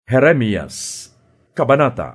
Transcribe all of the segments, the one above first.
Jeremias, Kabanata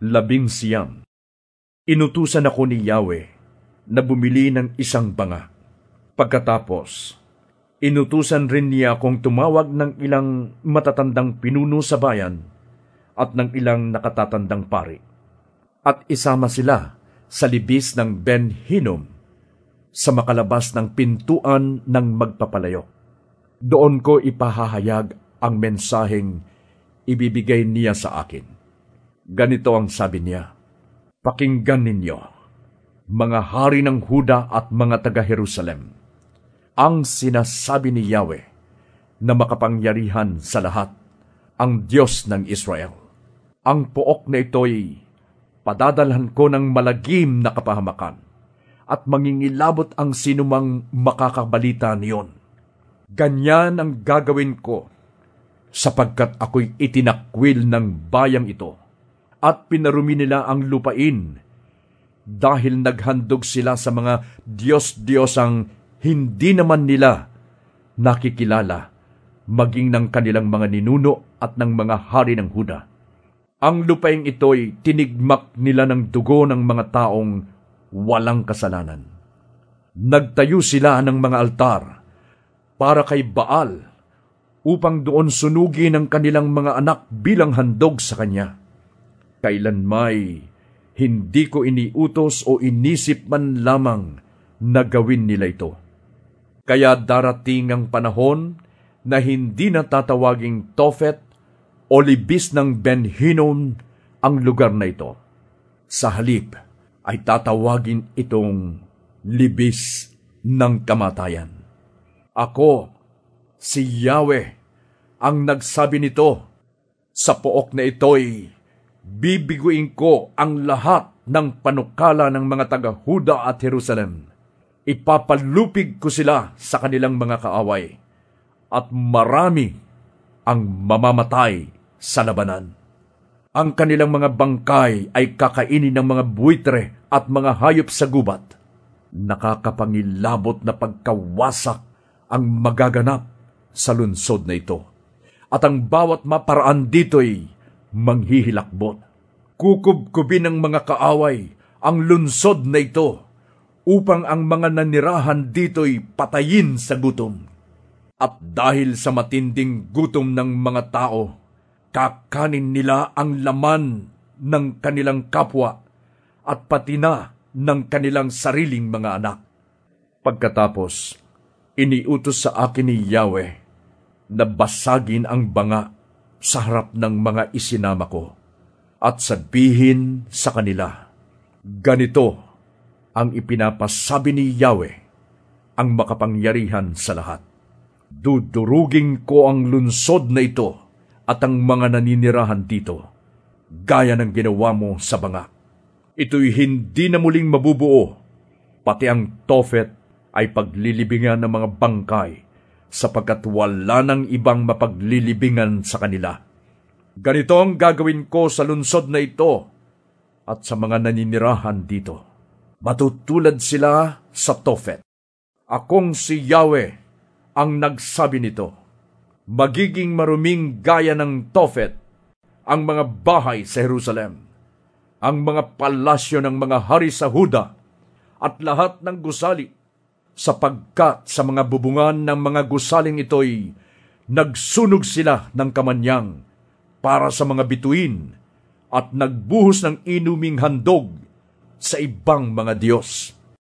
11. Inutusan ako ni Yahweh na bumili ng isang banga. Pagkatapos, inutusan rin niya akong tumawag ng ilang matatandang pinuno sa bayan at ng ilang nakatatandang pari, at isama sila sa libis ng Ben Hinnom sa makalabas ng pintuan ng magpapalayok. Doon ko ipahahayag ang mensaheng ibibigay niya sa akin. Ganito ang sabi niya: "Pakinggan ninyo, mga hari ng Huda at mga taga-Jerusalem, ang sinasabi ni Yahweh na makapangyarihan sa lahat, ang Diyos ng Israel. Ang pook na ito'y padadalhan ko ng malagim na kapahamakan, at mangingilabot ang sinumang makakabalita niyon. Ganyan ang gagawin ko, sapagkat ako'y itinakwil ng bayang ito, at pinarumi nila ang lupain, dahil naghandog sila sa mga Diyos-Diyosang hindi naman nila nakikilala, maging ng kanilang mga ninuno at ng mga hari ng Huda. Ang lupaing ito'y tinigmak nila ng dugo ng mga taong walang kasalanan. Nagtayo sila ng mga altar para kay Baal, upang doon sunugin ang kanilang mga anak bilang handog sa kanya. Kailanmay hindi ko iniutos o inisip man lamang na gawin nila ito. Kaya darating ang panahon na hindi na tatawaging Tophet o libis ng Ben Hinnom ang lugar na ito. Sa halip ay tatawagin itong libis ng kamatayan. Ako, si Yahweh, ang nagsabi nito. Sa pook na ito'y bibiguin ko ang lahat ng panukala ng mga taga-Huda at Jerusalem. Ipapalupig ko sila sa kanilang mga kaaway, at marami ang mamamatay sa labanan. Ang kanilang mga bangkay ay kakainin ng mga buitre at mga hayop sa gubat. Nakakapangilabot na pagkawasak ang magaganap sa lunsod na ito, at ang bawat maparaan dito'y manghihilakbot. Kukubkubin ng mga kaaway ang lunsod na ito, upang ang mga nanirahan dito'y patayin sa gutom. At dahil sa matinding gutom ng mga tao, kakanin nila ang laman ng kanilang kapwa at pati na ng kanilang sariling mga anak. Pagkatapos, iniutos sa akin ni Yahweh na basagin ang banga sa harap ng mga isinama ko, at sabihin sa kanila, ganito ang ipinapasabi ni Yahweh, ang makapangyarihan sa lahat: dudurugin ko ang lunsod na ito at ang mga naninirahan dito, gaya ng ginawa mo sa banga. Ito'y hindi na muling mabubuo, pati ang Tophet ay paglilibingan ng mga bangkay, sapagkat wala ng ibang mapaglilibingan sa kanila. Ganito ang gagawin ko sa lunsod na ito at sa mga naninirahan dito. Matutulad sila sa Tophet. Akong si Yahweh ang nagsabi nito. Magiging maruming gaya ng Tophet ang mga bahay sa Jerusalem, ang mga palasyo ng mga hari sa Huda, at lahat ng gusali, sapagkat sa mga bubungan ng mga gusaling ito'y nagsunog sila ng kamanyang para sa mga bituin, at nagbuhos ng inuming handog sa ibang mga Diyos.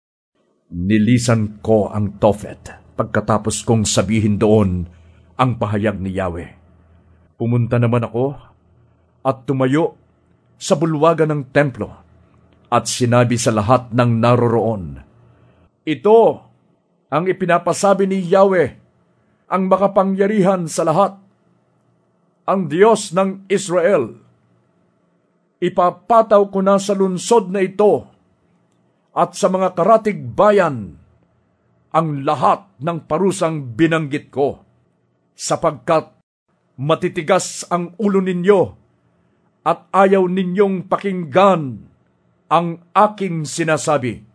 Nilisan ko ang Tophet pagkatapos kong sabihin doon ang pahayag ni Yahweh. Pumunta naman ako at tumayo sa bulwagan ng templo at sinabi sa lahat ng naroroon, ito ang ipinapasabi ni Yahweh, ang makapangyarihan sa lahat, ang Diyos ng Israel. Ipapataw ko na sa lunsod na ito at sa mga karatig bayan ang lahat ng parusang binanggit ko, sapagkat matitigas ang ulo ninyo at ayaw ninyong pakinggan ang aking sinasabi.